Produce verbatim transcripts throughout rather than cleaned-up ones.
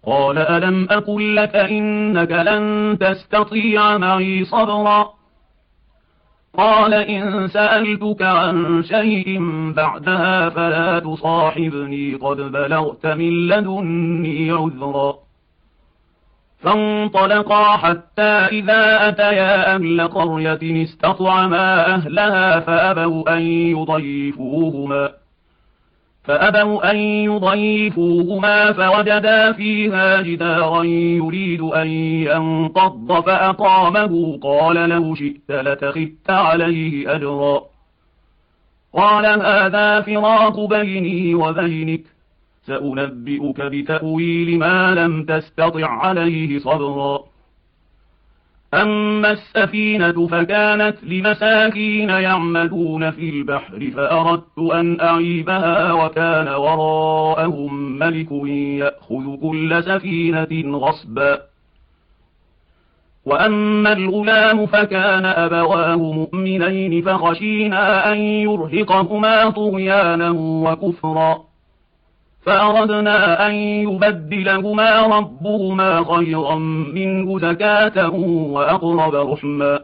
قال ألم أقل لك إنك لن تستطيع معي صبرا قال إن سألتك عن شيء بعدها فلا تصاحبني قد بلغت من لدني عذرا فانطلقا حتى إذا أتيا أهل قرية استطعما أهلها فأبوا أن يضيفوهما فأبوا أن يضيفوهما فوجدا فيها جدارا يريد أن ينقض فأقامه قال لو شئت لتخذت عليه أجرا قال هذا فراق بيني وبينك سأنبئك بتأويل ما لم تستطع عليه صبرا أما السفينة فكانت لمساكين يعملون في البحر فأردت أن أعيبها وكان وراءهم ملك يأخذ كل سفينة غصبا وأما الغلام فكان أبواه مؤمنين فخشينا أن يرهقهما طغيانا وكفرا فأردنا أن يبدلهما ربهما خيرا منه زكاة وأقرب رحما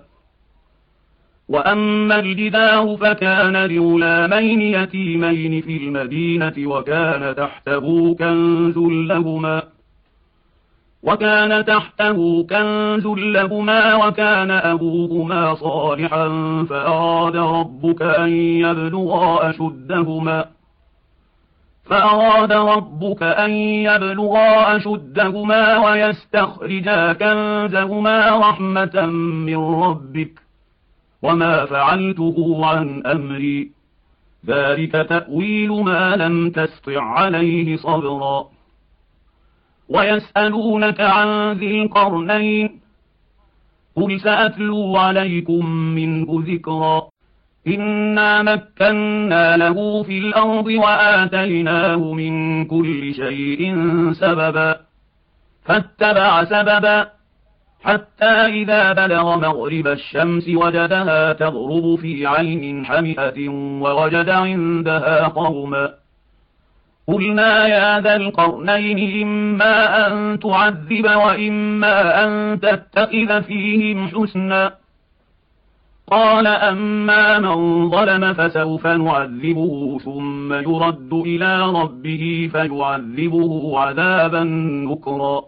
وأما الجدار فكان لغلامين يتيمين في المدينة وكان تحته كنز لهما وكان تحته كنز لهما وكان أبوهما صالحا فأراد ربك أن يبلغا أشدهما فأراد ربك أن يبلغا أشدهما ويستخرجا كنزهما رحمة من ربك وما فعلته عن أمري ذلك تأويل ما لم تستطع عليه صبرا ويسألونك عن ذي القرنين قل سأتلو عليكم منه ذكرا إنا مكنا له في الأرض وآتيناه من كل شيء سببا فاتبع سببا حتى إذا بلغ مغرب الشمس وجدها تغرب في عين حمئة ووجد عندها قوما قلنا يا ذا القرنين إما أن تعذب وإما أن تتخذ فيهم حسنا قال أما من ظلم فسوف نعذبه ثم يرد إلى ربه فيعذبه عذابا نكرا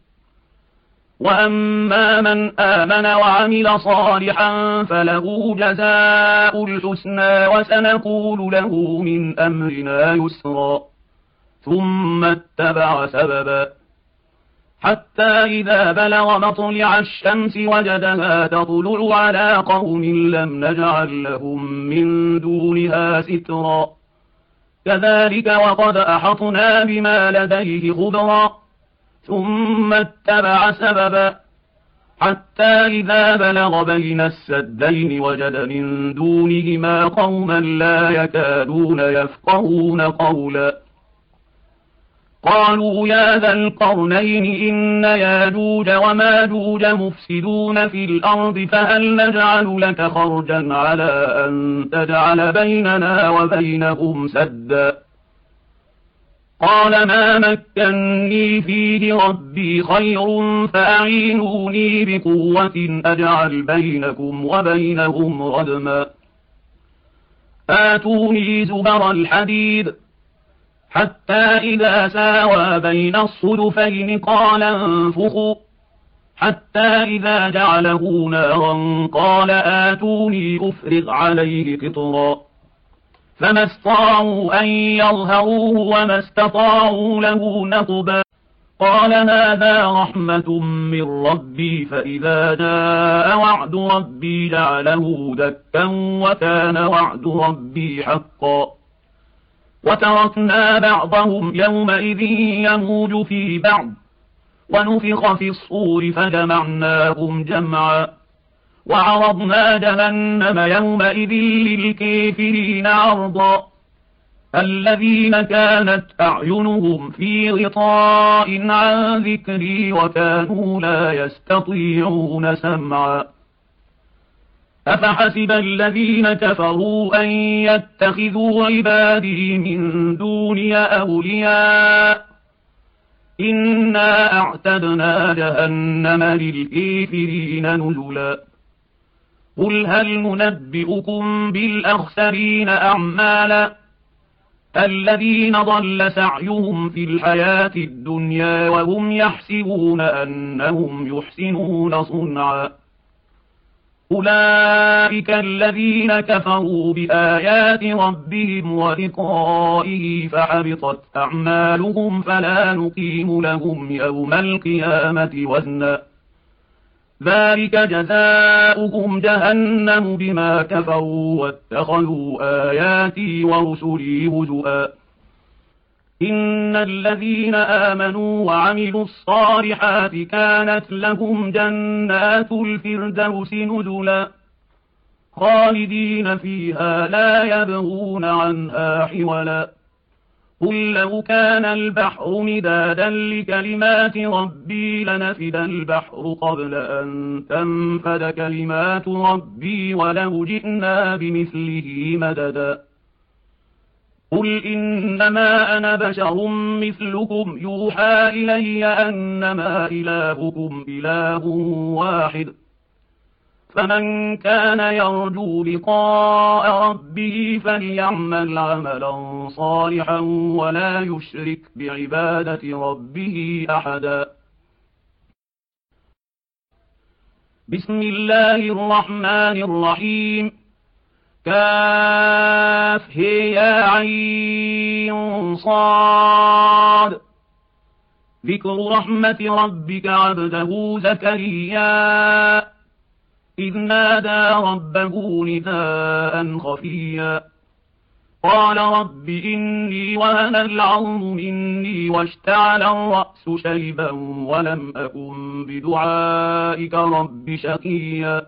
وأما من آمن وعمل صالحا فله جزاء الحسنى وسنقول له من أمرنا يسرا ثم اتبع سببا حتى إذا بلغ مطلع الشمس وجدها تطلع على قوم لم نجعل لهم من دونها سترا كذلك وقد أحطنا بما لديه خبرا ثم اتبع سببا حتى إذا بلغ بين السدين وجد من دونهما قوما لا يكادون يفقهون قولا قالوا يا ذا القرنين إن ياجوج وماجوج مفسدون في الأرض فهل نجعل لك خرجا على أن تجعل بيننا وبينهم سدا قال ما مكني فيه ربي خير فأعينوني بقوة أجعل بينكم وبينهم ردما آتوني زبر الحديد حتى إذا ساوى بين الصدفين قال انفخوا حتى إذا جعله نارا قال آتوني أفرغ عليه قطرا فما استطاعوا أن يظهروه وما استطاعوا له نقبا قال هذا رحمة من ربي فإذا جاء وعد ربي جعله دكا وكان وعد ربي حقا وتركنا بعضهم يومئذ يموج في بعض ونفخ في الصور فجمعناهم جمعا وعرضنا جهنم يومئذ للكافرين عرضا الذين كانت أعينهم في غطاء عن ذكري وكانوا لا يستطيعون سمعا أفحسب الذين كفروا أن يتخذوا عبادي من دوني أولياء إنا أعتدنا جهنم للكافرين نزلا قل هل ننبئكم بالأخسرين أعمالا الذين ضل سعيهم في الحياة الدنيا وهم يحسبون أنهم يحسنون صنعا أولئك الذين كفروا بآيات ربهم ولقائه فحبطت أعمالهم فلا نقيم لهم يوم القيامة وزنا ذلك جزاؤهم جهنم بما كفروا واتخذوا آياتي ورسلي هزؤا إن الذين آمنوا وعملوا الصالحات كانت لهم جنات الفردوس نزلا خالدين فيها لا يبغون عنها حولا قل لو كان البحر مدادا لكلمات ربي لنفد البحر قبل أن تنفد كلمات ربي ولو جئنا بمثله مددا قل إنما أنا بشر مثلكم يوحى إلي أنما إلهكم إله واحد فمن كان يرجو لقاء ربه فليعمل عملا صالحا ولا يشرك بعبادة ربه أحدا بسم الله الرحمن الرحيم كاف يا عين صاد ذكر رحمة ربك عبده زكريا إذ نادى ربه نداء خفيا قال رب إني وهن العظم مني واشتعل الرأس شيبا ولم أكن بدعائك رب شقيا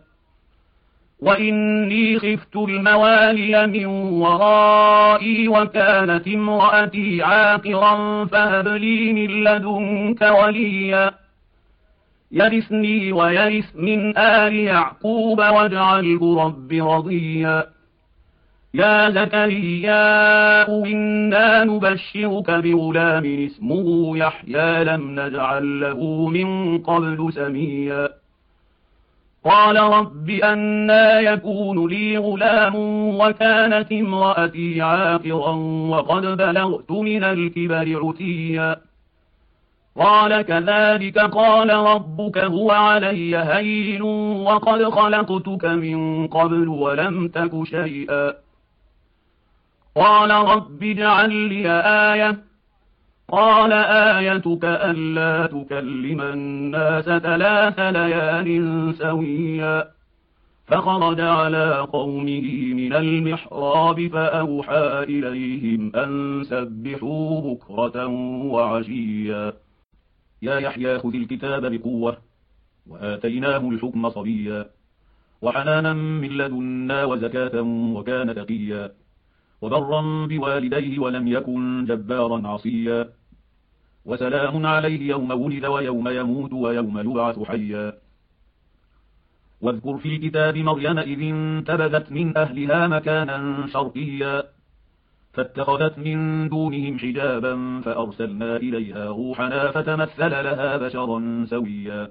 وإني خفت الموالي من ورائي وكانت امرأتي عاقرا فهب لي من لدنك وليا يرثني ويرث من آل يعقوب واجعله رب رضيا يا زكريا إنا نبشرك بغلام اسمه يحيى لم نجعل له من قبل سميا قال رب أنى يكون لي غلام وكانت امرأتي عاقرا وقد بلغت من الكبر عتيا قال كذلك قال ربك هو علي هين وقد خلقتك من قبل ولم تك شيئا قال رب اجعل لي آية قال آيتك ألا تكلم الناس ثلاث ليال سويا فخرج على قومه من المحراب فأوحى إليهم أن سبحوا بكرة وعشيا يا يحيى خذ الكتاب بقوة وآتيناه الحكم صبيا وحنانا من لدنا وزكاة وكان تقيا وبرا بوالديه ولم يكن جبارا عصيا وسلام عليه يوم ولد ويوم يموت ويوم يبعث حيا واذكر في الكتاب مريم إذ انتبذت من أهلها مكانا شرقيا فاتخذت من دونهم حجابا فأرسلنا إليها روحنا فتمثل لها بشرا سويا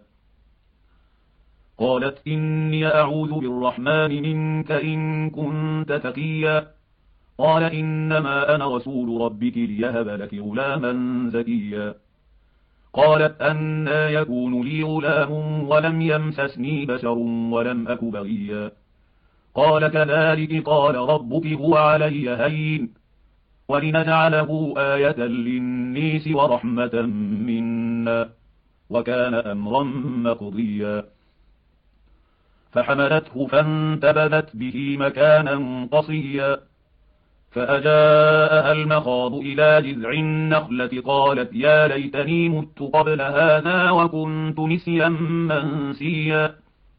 قالت إني أعوذ بالرحمن منك إن كنت تقيا قال إنما أنا رسول ربك ليهب لك غلاما زكيا قالت أنى يكون لي غلام ولم يمسسني بشر ولم أك بغيا قال كذلك قال ربك هو علي هين ولنجعله آية للنيس ورحمة منا وكان أمرا مقضيا فحملته فانتبذت به مكانا قصيا فأجاءها المخاض إلى جذع النخلة قالت يا ليتني مت قبل هذا وكنت نسيا منسيا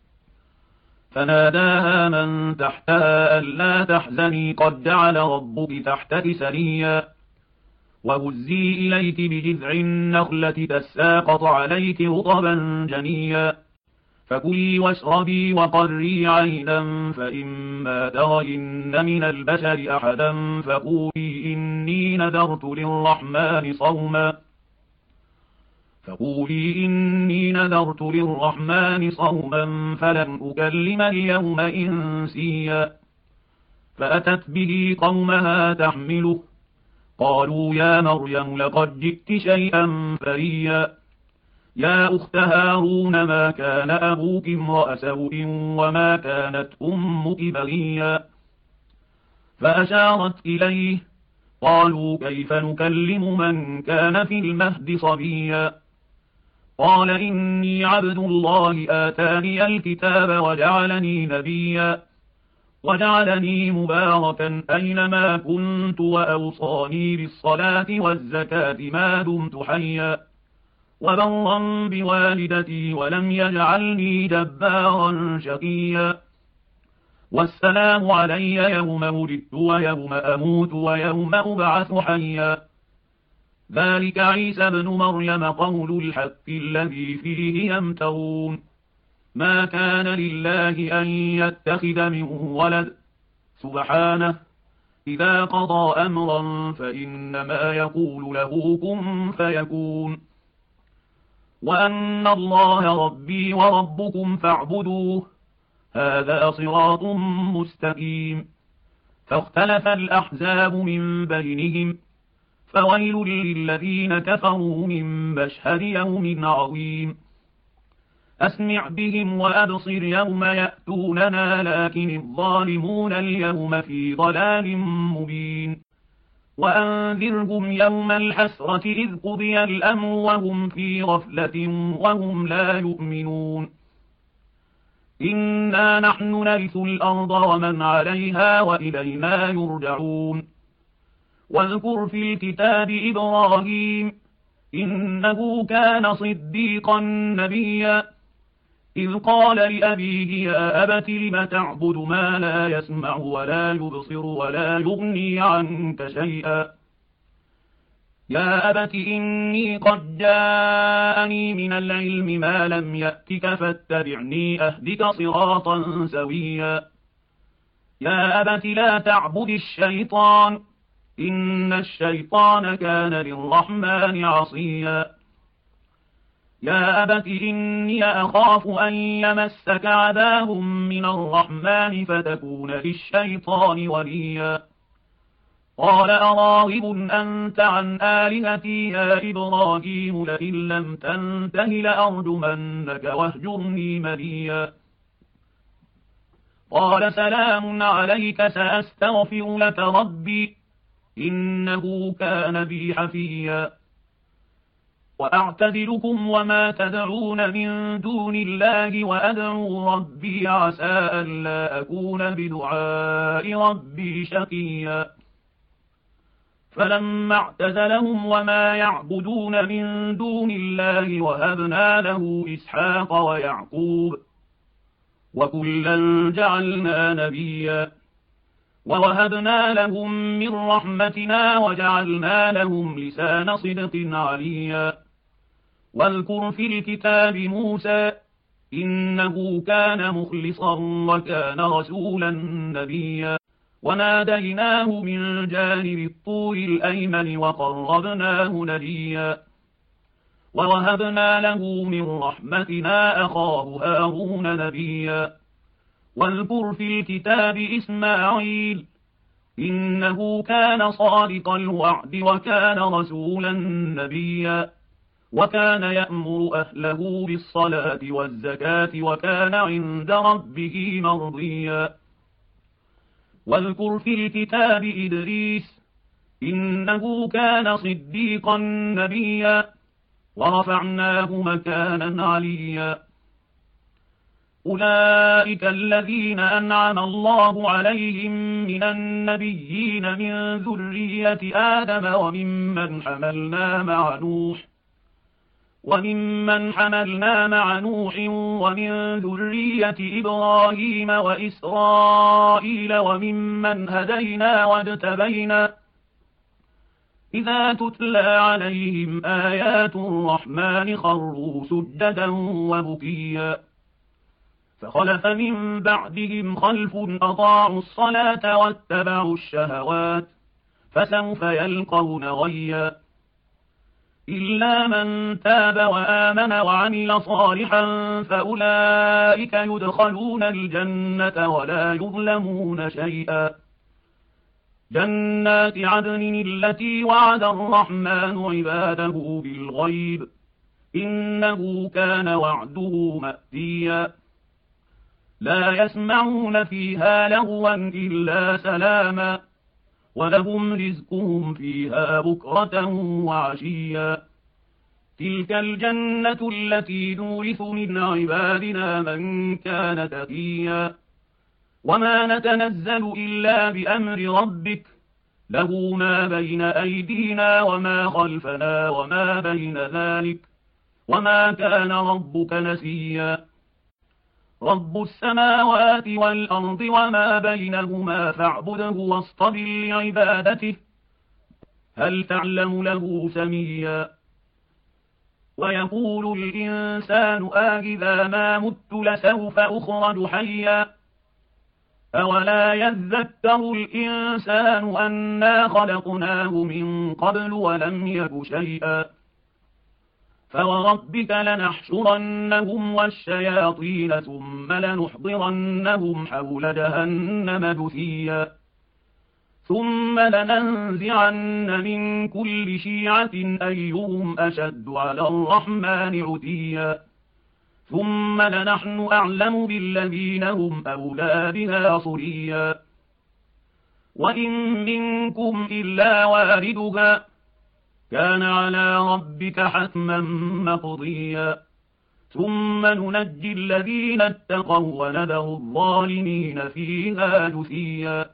فناداها من تحتها ألا تحزني قد جعل ربك تحتك سريا وهزي إليك بجذع النخلة تساقط عليك رطبا جنيا فكلي واشربي وقري عينا فإما ترين من البشر أحدا فقولي إني نذرت للرحمن صوما فقولي إني نذرت للرحمن صوما فلن أكلم اليوم إنسيا. فأتت به قومها تحمله قالوا يا مريم لقد جئت شيئا فريا. يا أخت هارون ما كان أبوك امرأ سوء وما كانت أمك بغيا. فأشارت إليه قالوا كيف نكلم من كان في المهد صبيا. قال إني عبد الله آتاني الكتاب وجعلني نبيا وجعلني مباركا أينما كنت وأوصاني بالصلاة والزكاة ما دمت حيا وبرا بوالدتي ولم يجعلني جبارا شقيا. والسلام علي يوم ولدت ويوم أموت ويوم أبعث حيا. ذلك عيسى ابن مريم قول الحق الذي فيه يمترون. ما كان لله أن يتخذ من ولد سبحانه إذا قضى أمرا فإنما يقول له كن فيكون. وأن الله ربي وربكم فاعبدوه هذا صراط مستقيم. فاختلف الأحزاب من بينهم فويل للذين كفروا من مشهد يوم عظيم. أسمع بهم وأبصر يوم يأتوننا لكن الظالمون اليوم في ضلال مبين. وأنذرهم يوم الحسرة إذ قضي الأمر وهم في غفلة وهم لا يؤمنون. إنا نحن نرث الأرض ومن عليها وإلينا يرجعون. واذكر في الكتاب إبراهيم إنه كان صديقا نبيا إذ قال لأبيه يا أبت لم تعبد ما لا يسمع ولا يبصر ولا يغني عنك شيئا. يا أبت إني قد جاءني من العلم ما لم يأتك فاتبعني أهدك صراطا سويا. يا أبت لا تعبد الشيطان إن الشيطان كان للرحمن عصيا. يا أبت إني أخاف أن يمسك عذاب من الرحمن فتكون للشيطان وليا. قال أراغب أنت عن آلهتي يا إبراهيم لئن لم تنته لأرجمنك واهجرني مليا. قال سلام عليك سأستغفر لك ربي إنه كان بي حفيا. وأعتذركم وما تدعون من دون الله وأدعو ربي عسى ألا أكون بدعاء ربي شقيا. فلما اعتزلهم وما يعبدون من دون الله وهبنا له إسحاق ويعقوب وكلا جعلنا نبيا ووهبنا لهم من رحمتنا وجعلنا لهم لسان صدق عليا. واذكر في الكتاب موسى إنه كان مخلصا وكان رسولا نبيا. وناديناه من جانب الطور الأيمن وقربناه نجيا. ووهبنا له من رحمتنا أخاه هارون نبيا. واذكر في الكتاب إسماعيل إنه كان صادق الوعد وكان رسولا نبيا. وكان يأمر أهله بالصلاة والزكاة وكان عند ربه مرضيا. واذكر في الكتاب إدريس إنه كان صديقا نبيا ورفعناه مكانا عليا. أولئك الذين أنعم الله عليهم من النبيين من ذرية آدم وممن حملنا مع نوح وممن حملنا مع نوح ومن ذرية إبراهيم وإسرائيل وممن هدينا واجتبينا إذا تتلى عليهم آيات الرحمن خروا سجدا وبكيا. فخلف من بعدهم خلف أضاعوا الصلاة واتبعوا الشهوات فسوف يلقون غيا. إلا من تاب وآمن وعمل صالحا فأولئك يدخلون الجنة ولا يظلمون شيئا. جنات عدن التي وعد الرحمن عباده بالغيب إنه كان وعده مأتيا. لا يسمعون فيها لغوا إلا سلاما ولهم رزقهم فيها بكرة وعشيا. تلك الجنة التي نورث من عبادنا من كان تقيا. وما نتنزل إلا بأمر ربك له ما بين أيدينا وما خلفنا وما بين ذلك وما كان ربك نسيا. رب السماوات والأرض وما بينهما فاعبده واصطبر لعبادته هل تعلم له سميا. ويقول الإنسان آئذا ما مت لسوف أخرج حيا. أولا يذكر الإنسان أنا خلقناه من قبل ولم يك شيئا. فوربك لنحشرنهم والشياطين ثم لنحضرنهم حول جهنم جثيا. ثم لننزعن من كل شيعة أيهم أشد على الرحمن عتيا. ثم لنحن أعلم بالذين هم أولى بها صليا. وإن منكم إلا واردها كان على ربك حتما مقضيا. ثم ننجي الذين اتقوا ونذر الظالمين فيها جثيا.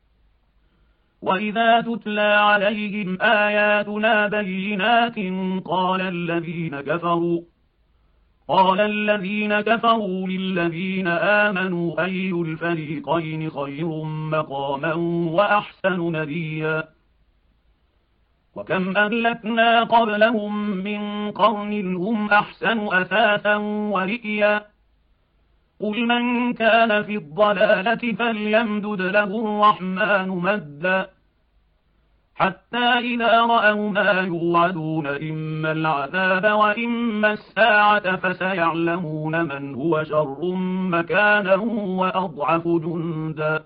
وإذا تتلى عليهم آياتنا بينات قال الذين كفروا قال الذين كفروا للذين آمنوا أي الفريقين خير مقاما وأحسن نديا. وكم أهلكنا قبلهم من قرن هم أحسن أثاثا ورئيا. قل من كان في الضلالة فليمدد له الرحمن مدا حتى إذا رأوا ما يوعدون إما العذاب وإما الساعة فسيعلمون من هو شر مكانا وأضعف جندا.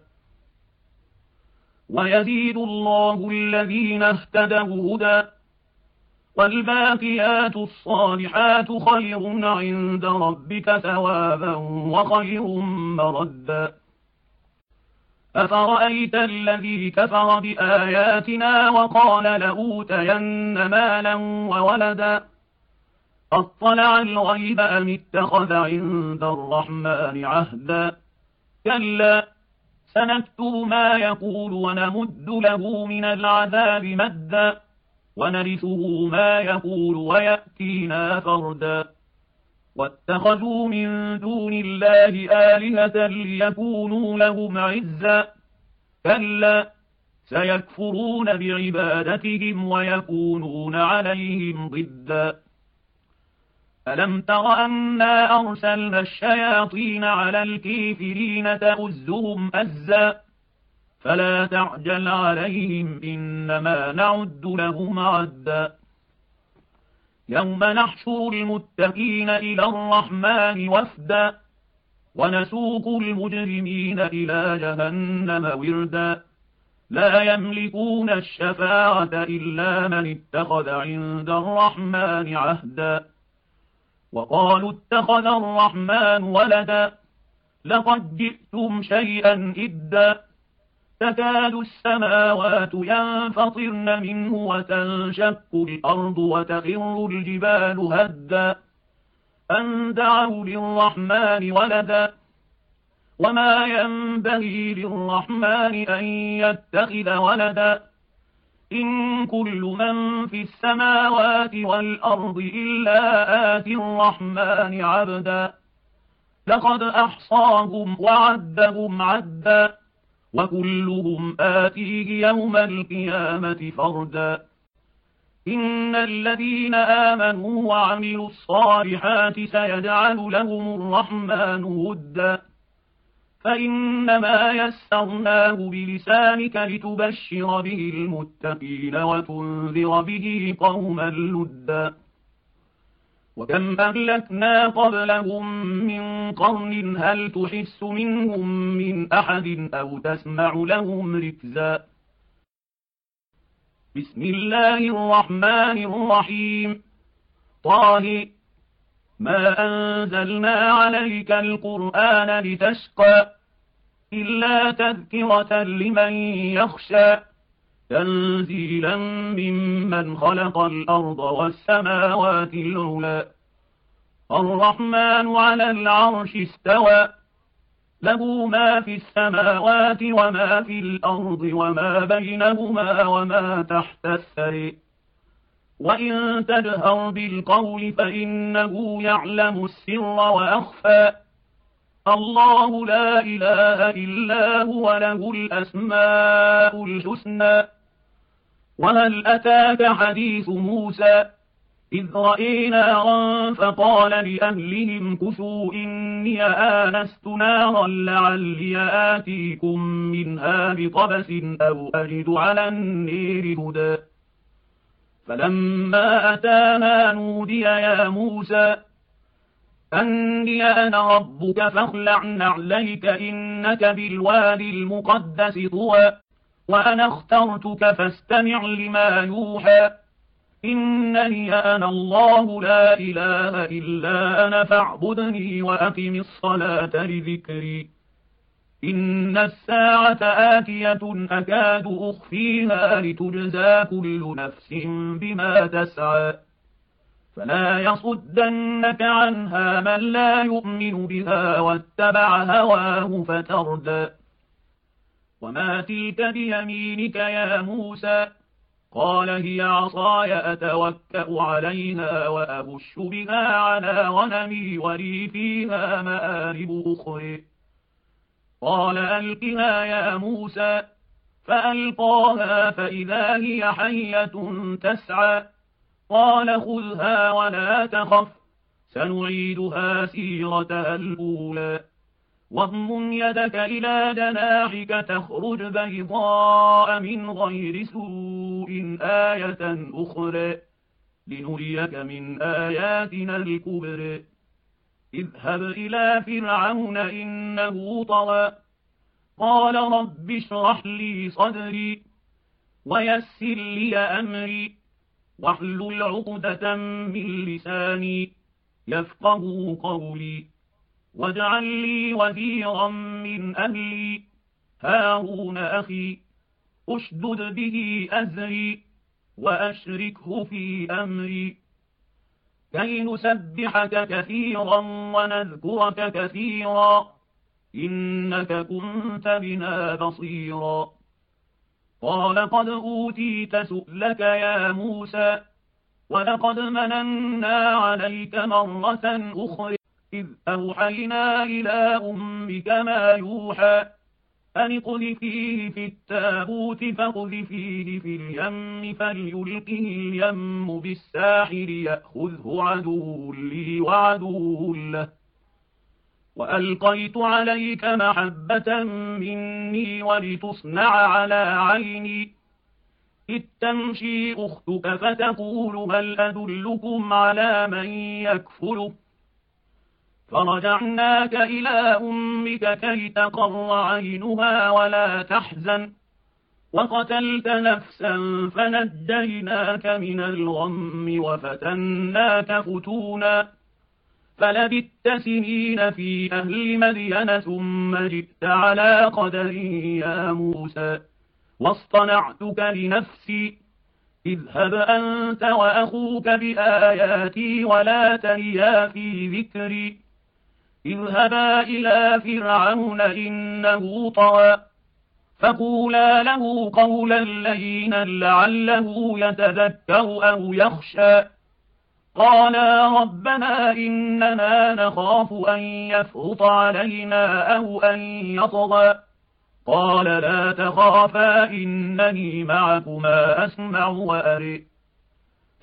ويزيد الله الذين اهتدوا هدى والباقيات الصالحات خير عند ربك ثوابا وخير مردا. أفرأيت الذي كفر بآياتنا وقال لأوتين مالا وولدا أطلع الغيب أم اتخذ عند الرحمن عهدا. كلا سنكتب ما يقول ونمد له من العذاب مدا ونرثه ما يقول ويأتينا فردا. واتخذوا من دون الله آلهة ليكونوا لهم عزا. كلا سيكفرون بعبادتهم ويكونون عليهم ضدا. ألم تر أنا أرسلنا الشياطين على الكافرين تؤزهم أزا فلا تعجل عليهم إنما نعد لهم عدا. يوم نحشر المتقين إلى الرحمن وفدا ونسوق المجرمين إلى جهنم وردا. لا يملكون الشفاعة إلا من اتخذ عند الرحمن عهدا. وقالوا اتخذ الرحمن ولدا لقد جئتم شيئا إدا. تكاد السماوات ينفطرن منه وتنشق الأرض وتخر الجبال هدا أن دعوا للرحمن ولدا وما ينبغي للرحمن أن يتخذ ولدا. إن كل من في السماوات والأرض إلا آتي الرحمن عبدا. لقد أحصاهم وعدهم عدا وكلهم آتيه يوم القيامة فردا. إن الذين آمنوا وعملوا الصالحات سيجعل لهم الرحمن ودا فإنما يسرناه بلسانك لتبشر به المتقين وتنذر به قوما لدا. وكم أهلكنا قبلهم من قرن هل تحس منهم من أحد أو تسمع لهم ركزا. بسم الله الرحمن الرحيم. طه ما أنزلنا عليك القرآن لتشقى إلا تذكرة لمن يخشى تنزيلا ممن خلق الأرض والسماوات العلى الرحمن على العرش استوى له ما في السماوات وما في الأرض وما بينهما وما تحت الثرى وإن تجهر بالقول فإنه يعلم السر وأخفى الله لا إله إلا هو له الأسماء الحسنى. وهل أتاك حديث موسى إذ رأى نارا فقال لأهلهم كثوا إني آنست نارا لعلي آتيكم منها بقبس أو أجد على النير هدى فلما أتاها نودي يا موسى أني أنا ربك فاخلع نعليك إنك بالوادي المقدس طوى وأنا اخترتك فاستمع لما يوحى إنني أنا الله لا إله إلا أنا فاعبدني وأقم الصلاة لذكري إن الساعة آتية أكاد أخفيها لتجزى كل نفس بما تسعى فلا يصدنك عنها من لا يؤمن بها واتبع هواه فتردى. وما تلك بيمينك يا موسى قال هي عصاي أتوكأ عليها وأهش بها على غنمي ولي فيها مآرب أخرى قال ألقها يا موسى فألقاها فإذا هي حية تسعى قال خذها ولا تخف سنعيدها سيرتها الأولى واضمم يدك إلى جناحك تخرج بيضاء من غير سوء آية أخرى لنريك من آياتنا الكبرى اذهب إلى فرعون إنه طغى قال رب اشرح لي صدري ويسر لي أمري واحلل عقدة من لساني يفقه قولي واجعل لي وزيرا من أهلي هارون أخي أشدد به أزري وأشركه في أمري كي نسبحك كثيرا ونذكرك كثيرا إنك كنت بنا بصيرا قال قد أوتيت سؤلك يا موسى ولقد مننا عليك مرة أخرى إذ أوحينا إلى أمك ما يوحى أن اقذفيه في التابوت فاقذفيه في اليم فليلقه اليم بالساحل يأخذه عدو لي وعدو له وألقيت عليك محبة مني ولتصنع على عيني إذ تمشي أختك فتقول هل أدلكم على من يكفله فرجعناك إلى أمك كي تقر عينها ولا تحزن وقتلت نفسا فنجيناك من الغم وفتناك فتونا فلبثت سنين في أهل مدين ثم جئت على قدر يا موسى واصطنعتك لنفسي اذهب أنت وأخوك بآياتي ولا تنيا في ذكري اذهبا إلى فرعون إنه طغى فقولا له قولا لينا لعله يتذكر أو يخشى قالا ربنا إننا نخاف أن يفرط علينا أو أن يطغى قال لا تخافا إنني معكما أسمع وأرى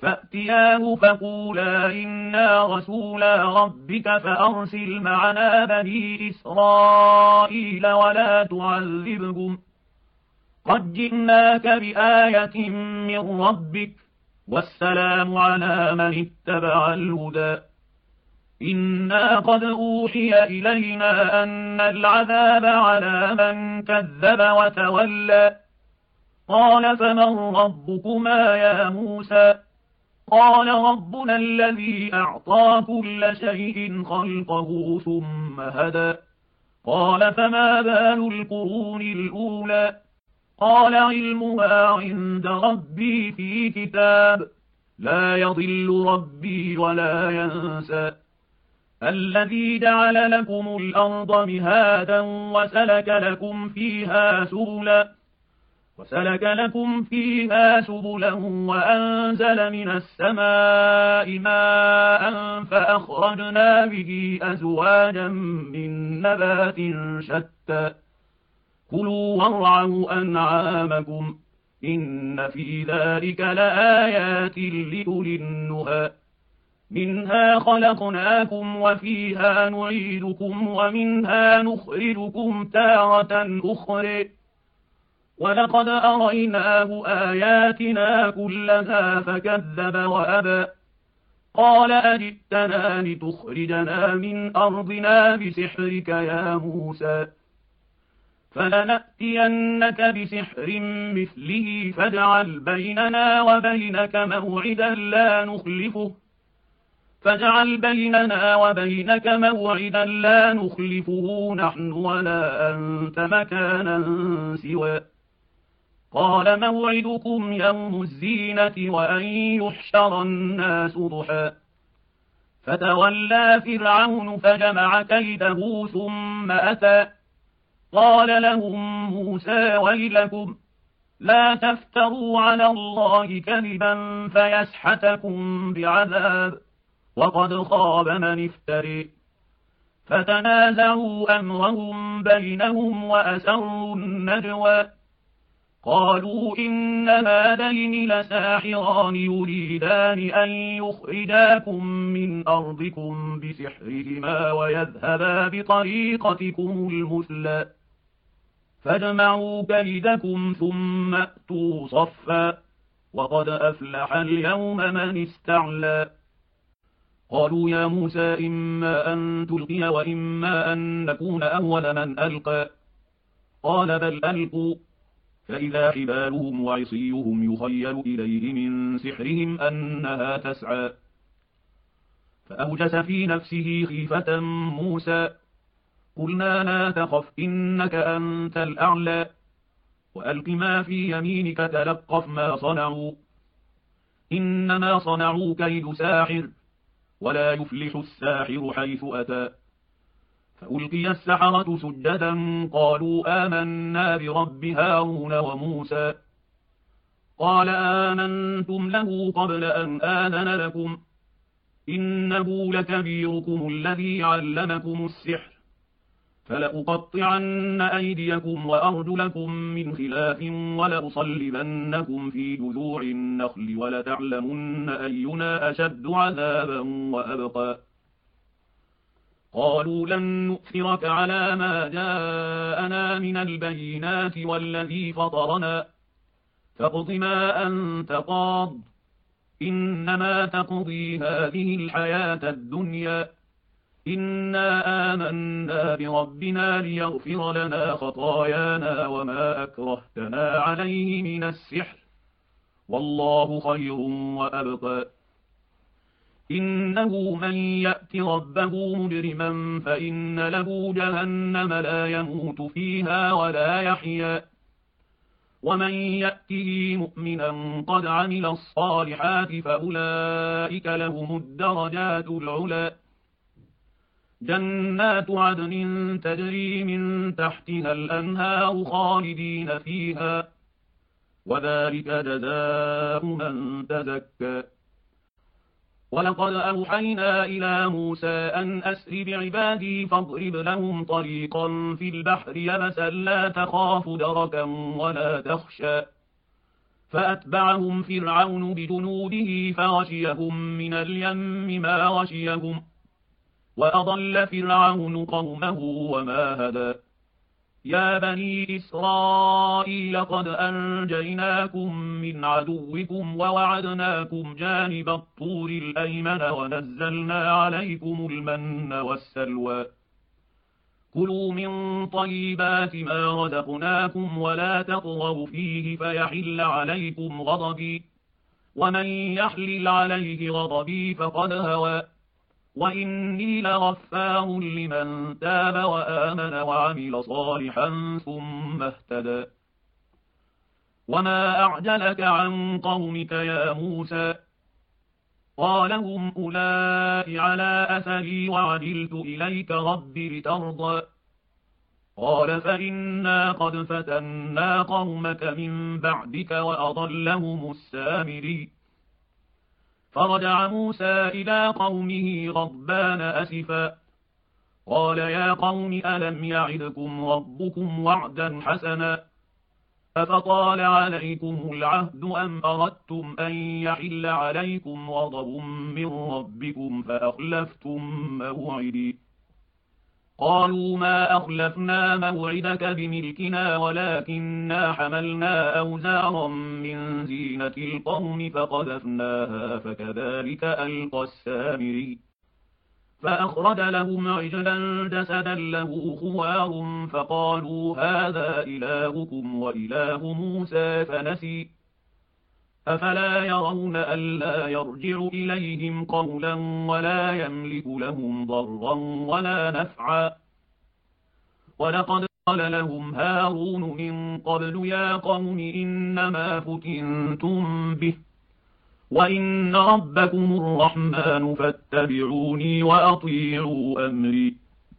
فأتياه فقولا إنا رسولا ربك فأرسل معنا بني إسرائيل ولا تعذبهم قد جئناك بآية من ربك والسلام على من اتبع الهدى إنا قد أوحي إلينا أن العذاب على من كذب وتولى قال فمن ربكما يا موسى قال ربنا الذي أعطى كل شيء خلقه ثم هدى قال فما بال القرون الأولى قال علمها عند ربي في كتاب لا يضل ربي ولا ينسى الذي جعل لكم الأرض مهادا وسلك لكم فيها سبلا وسلك لكم فيها سبلا وأنزل من السماء ماء فأخرجنا به أزواجا من نبات شتى كلوا وارعوا أنعامكم إن في ذلك لآيات لأولي النهى منها خلقناكم وفيها نعيدكم ومنها نخرجكم تارة أخرى ولقد أريناه آياتنا كلها فكذب وأبى قال أجئتنا لتخرجنا من أرضنا بسحرك يا موسى فلنأتينك بسحر مثله فاجعل بيننا وبينك موعدا لا نخلفه فاجعل بيننا وبينك موعدا لا نخلفه نحن ولا أنت مكانا سوى قال موعدكم يوم الزينة وأن يحشر الناس ضحى فتولى فرعون فجمع كيده ثم أتى قال لهم موسى ويلكم لا تفتروا على الله كذبا فيسحتكم بعذاب وقد خاب من افتري فتنازعوا أمرهم بينهم وأسروا النجوى قالوا إن هذين لساحران يريدان أن يخرجاكم من أرضكم بسحرهما ويذهبا بطريقتكم المثلى فاجمعوا كيدكم ثم أتوا صفا وقد أفلح اليوم من استعلى قالوا يا موسى إما أن تلقي وإما أن نكون أول من ألقى قال بل ألقوا فإذا حبالهم وعصيهم يخيل إليه من سحرهم أنها تسعى فأوجس في نفسه خيفة موسى قلنا لا تخف إنك أنت الأعلى وألق ما في يمينك تلقف ما صنعوا إنما صنعوا كيد ساحر ولا يفلح الساحر حيث أتى فألقي السحرة سجدا قالوا آمنا برب هارون وموسى قال آمنتم له قبل أن آذن لكم إنه لكبيركم الذي علمكم السحر فلأقطعن أيديكم وأرجلكم من خلاف ولأصلبنكم في جذوع النخل ولتعلمن أينا أشد عذابا وأبقى قالوا لن نؤثرك على ما جاءنا من البينات والذي فطرنا فاقض ما أنت قاض إنما تقضي هذه الحياة الدنيا إنا آمنا بربنا ليغفر لنا خطايانا وما أكرهتنا عليه من السحر والله خير وأبقى إنه من يأت ربه مجرما فإن له جهنم لا يموت فيها ولا يحيا ومن يأته مؤمنا قد عمل الصالحات فأولئك لهم الدرجات العلى جنات عدن تجري من تحتها الأنهار خالدين فيها وذلك جزاء من تزكى ولقد أوحينا إلى موسى أن أسر بعبادي فاضرب لهم طريقا في البحر يبسا لا تخاف دركا ولا تخشى فأتبعهم فرعون بجنوده فغشيهم من اليم ما غشيهم وأضل فرعون قومه وما هدى يا بني إسرائيل قد أنجيناكم من عدوكم ووعدناكم جانب الطور الأيمن ونزلنا عليكم المن والسلوى كلوا من طيبات ما رزقناكم ولا تطغوا فيه فيحل عليكم غضبي ومن يحلل عليه غضبي فقد هوى وإني لغفار لمن تاب وآمن وعمل صالحا ثم اهتدى وما أعجلك عن قومك يا موسى قال هم أولئك على أثري وعجلت إليك رب لترضى قال فإنا قد فتنا قومك من بعدك وأضلهم السامري فرجع موسى إلى قومه غضبان أسفا قال يا قوم ألم يعدكم ربكم وعدا حسنا أفطال عليكم العهد أم أردتم أن يحل عليكم غضب من ربكم فأخلفتم موعدي قالوا ما أخلفنا موعدك بملكنا ولكننا حملنا أوزارا من زينة القوم فقذفناها فكذلك ألقى السامري فأخرج لهم عجلا جسدا له خوار فقالوا هذا إلهكم وإله موسى فنسي أفلا يرون ألا يرجع إليهم قولا ولا يملك لهم ضرا ولا نفعا ولقد قال لهم هارون من قبل يا قوم إنما فتنتم به وإن ربكم الرحمن فاتبعوني وأطيعوا أمري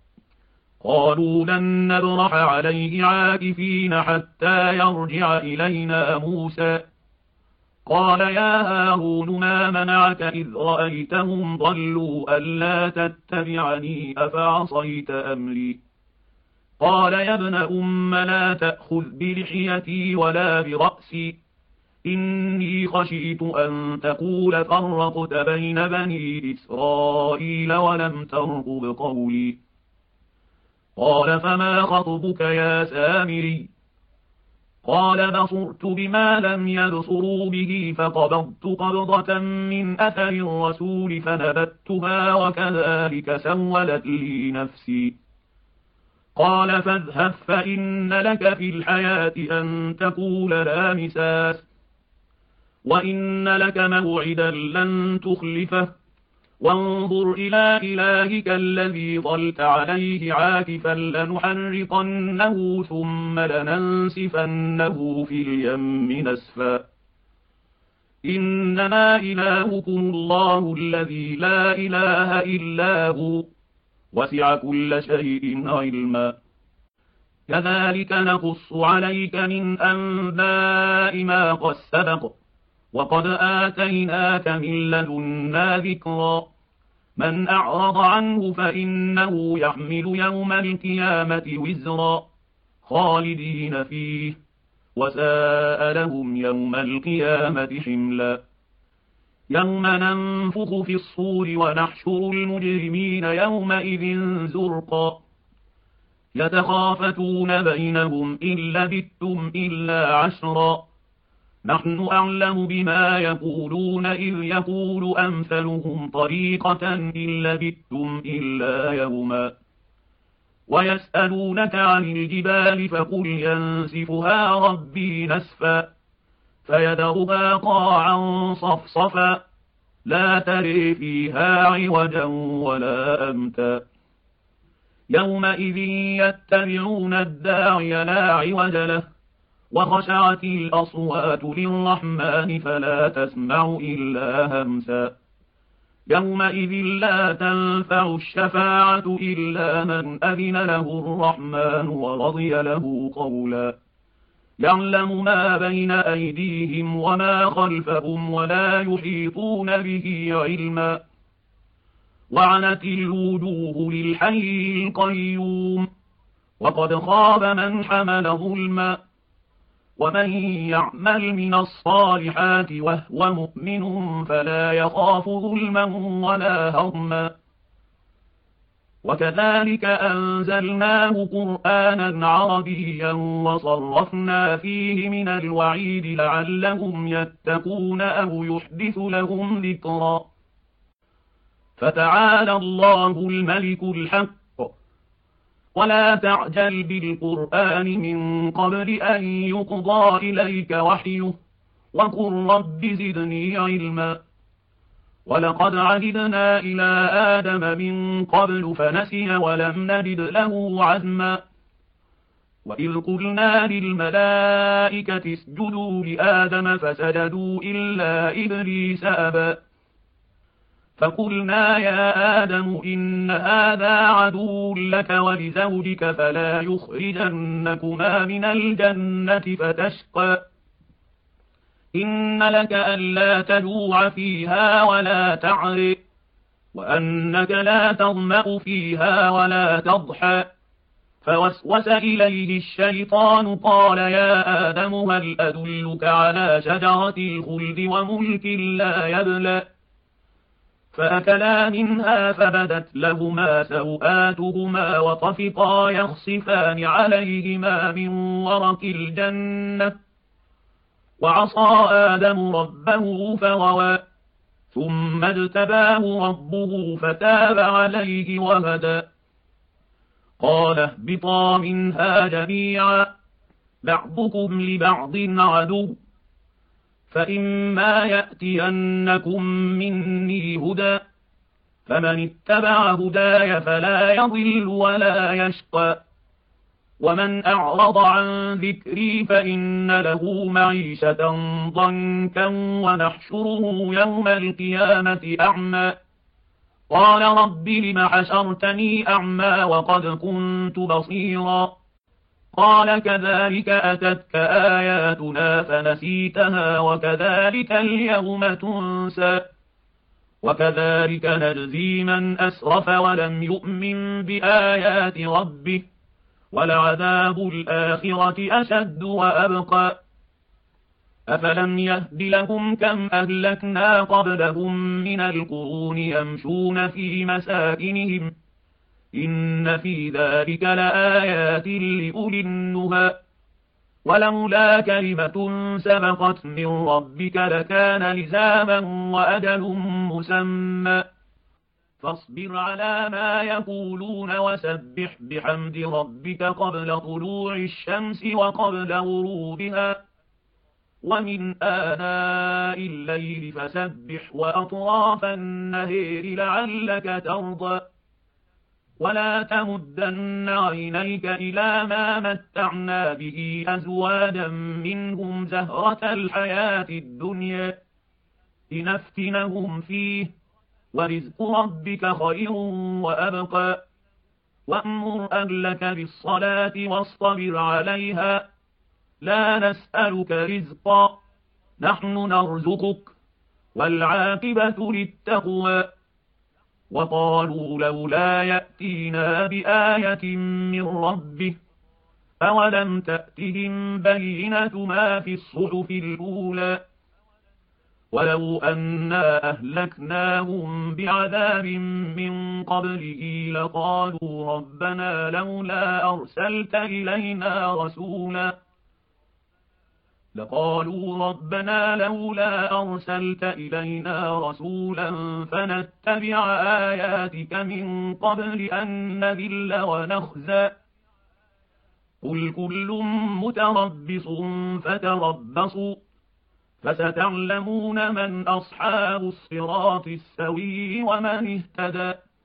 قالوا لن نبرح عليه عاكفين حتى يرجع إلينا موسى قال يا هارون ما منعك إذ رأيتهم ضلوا ألا تتبعني أفعصيت أمري قال يا ابن أم لا تأخذ بلحيتي ولا برأسي إني خشيت أن تقول فرقت بين بني إسرائيل ولم ترقب قولي قال فما خطبك يا سامري قال بصرت بما لم يبصروا به فقبضت قبضة من أثر الرسول فنبتها وكذلك سولت لي نفسي قال فاذهب فإن لك في الحياة أن تقول لا مساس وإن لك موعدا لن تخلفه وانظر إلى إلهك الذي ظلت عليه عاكفا لنحرقنه ثم لننسفنه في اليم نسفا إنما إلهكم الله الذي لا إله إلا هو وسع كل شيء علما كذلك نقص عليك من أنباء ما قد سبق وقد آتيناك من لدنا ذكرا من أعرض عنه فإنه يحمل يوم القيامة وزرا خالدين فيه وساء لهم يوم القيامة حملا يوم ننفخ في الصور ونحشر المجرمين يومئذ زرقا يتخافتون بينهم إن لبثتم إلا عشرا نحن أعلم بما يقولون إذ يقول أمثلهم طريقة إن لبثتم إلا يوما ويسألونك عن الجبال فقل ينسفها ربي نسفا فيذرها قاعا صفصفا لا تري فيها عوجا ولا أمتا يومئذ يتبعون الداعي لا عوج له وخشعت الأصوات للرحمن فلا تسمع إلا همسا يومئذ لا تنفع الشفاعة إلا من أذن له الرحمن ورضي له قولا يعلم ما بين أيديهم وما خلفهم ولا يحيطون به علما وعنت الوجوه للحي القيوم وقد خاب من حمل ظلما ومن يعمل من الصالحات وهو مؤمن فلا يخاف ظلما ولا هضما وكذلك أنزلناه قرآنا عربيا وصرفنا فيه من الوعيد لعلهم يتقون أو يحدث لهم ذكرا فتعالى الله الملك الحق ولا تعجل بالقرآن من قبل أن يقضى إليك وحيه وقل رب زدني علما ولقد عهدنا إلى آدم من قبل فنسي ولم نجد له عزما وإذ قلنا للملائكة اسجدوا لآدم فسجدوا إلا إبليس أبى فقلنا يا آدم إن هذا عدو لك ولزوجك فلا يخرجنكما من الجنة فتشقى إن لك ألا تجوع فيها ولا تعري وأنك لا تظمأ فيها ولا تضحى فوسوس إليه الشيطان قال يا آدم هل أدلك على شجرة الخلد وملك لا يبلى فأكلا منها فبدت لهما سوآتهما وطفقا يخصفان عليهما من ورق الجنة وعصى آدم ربه فغوى ثم اجتباه ربه فتاب عليه وهدى قال اهبطا منها جميعا بعضكم لبعض عدو فإما يأتينكم مني هدى فمن اتبع هداي فلا يضل ولا يشقى ومن أعرض عن ذكري فإن له معيشة ضنكا ونحشره يوم القيامة أعمى قال رب لم حشرتني أعمى وقد كنت بصيرا قال كذلك أتتك آياتنا فنسيتها وكذلك اليوم تنسى وكذلك نجزي من أسرف ولم يؤمن بآيات ربه ولعذاب الآخرة أشد وأبقى أفلم يهد لهم كم أهلكنا قبلهم من القرون يمشون في مساكنهم إن في ذلك لآيات لأولي النهى ولولا كلمة سبقت من ربك لكان لزاما وأجل مسمى فاصبر على ما يقولون وسبح بحمد ربك قبل طلوع الشمس وقبل غروبها ومن آناء الليل فسبح وأطراف النهار لعلك ترضى ولا تمدن عينيك إلى ما متعنا به أزواجا منهم زهرة الحياة الدنيا لنفتنهم فيه ورزق ربك خير وأبقى وأمر أهلك بالصلاة واصطبر عليها لا نسألك رزقا نحن نرزقك والعاقبة للتقوى وقالوا لولا يأتينا بآية من ربه أولم تأتهم بينة ما في الصحف الأولى ولو أنا أهلكناهم بعذاب من قبله لقالوا ربنا لولا أرسلت إلينا رسولا لقالوا ربنا لولا أرسلت إلينا رسولا فنتبع آياتك من قبل أن نذل ونخزى قل كل متربص فتربصوا فستعلمون من أصحاب الصراط السوي ومن اهتدى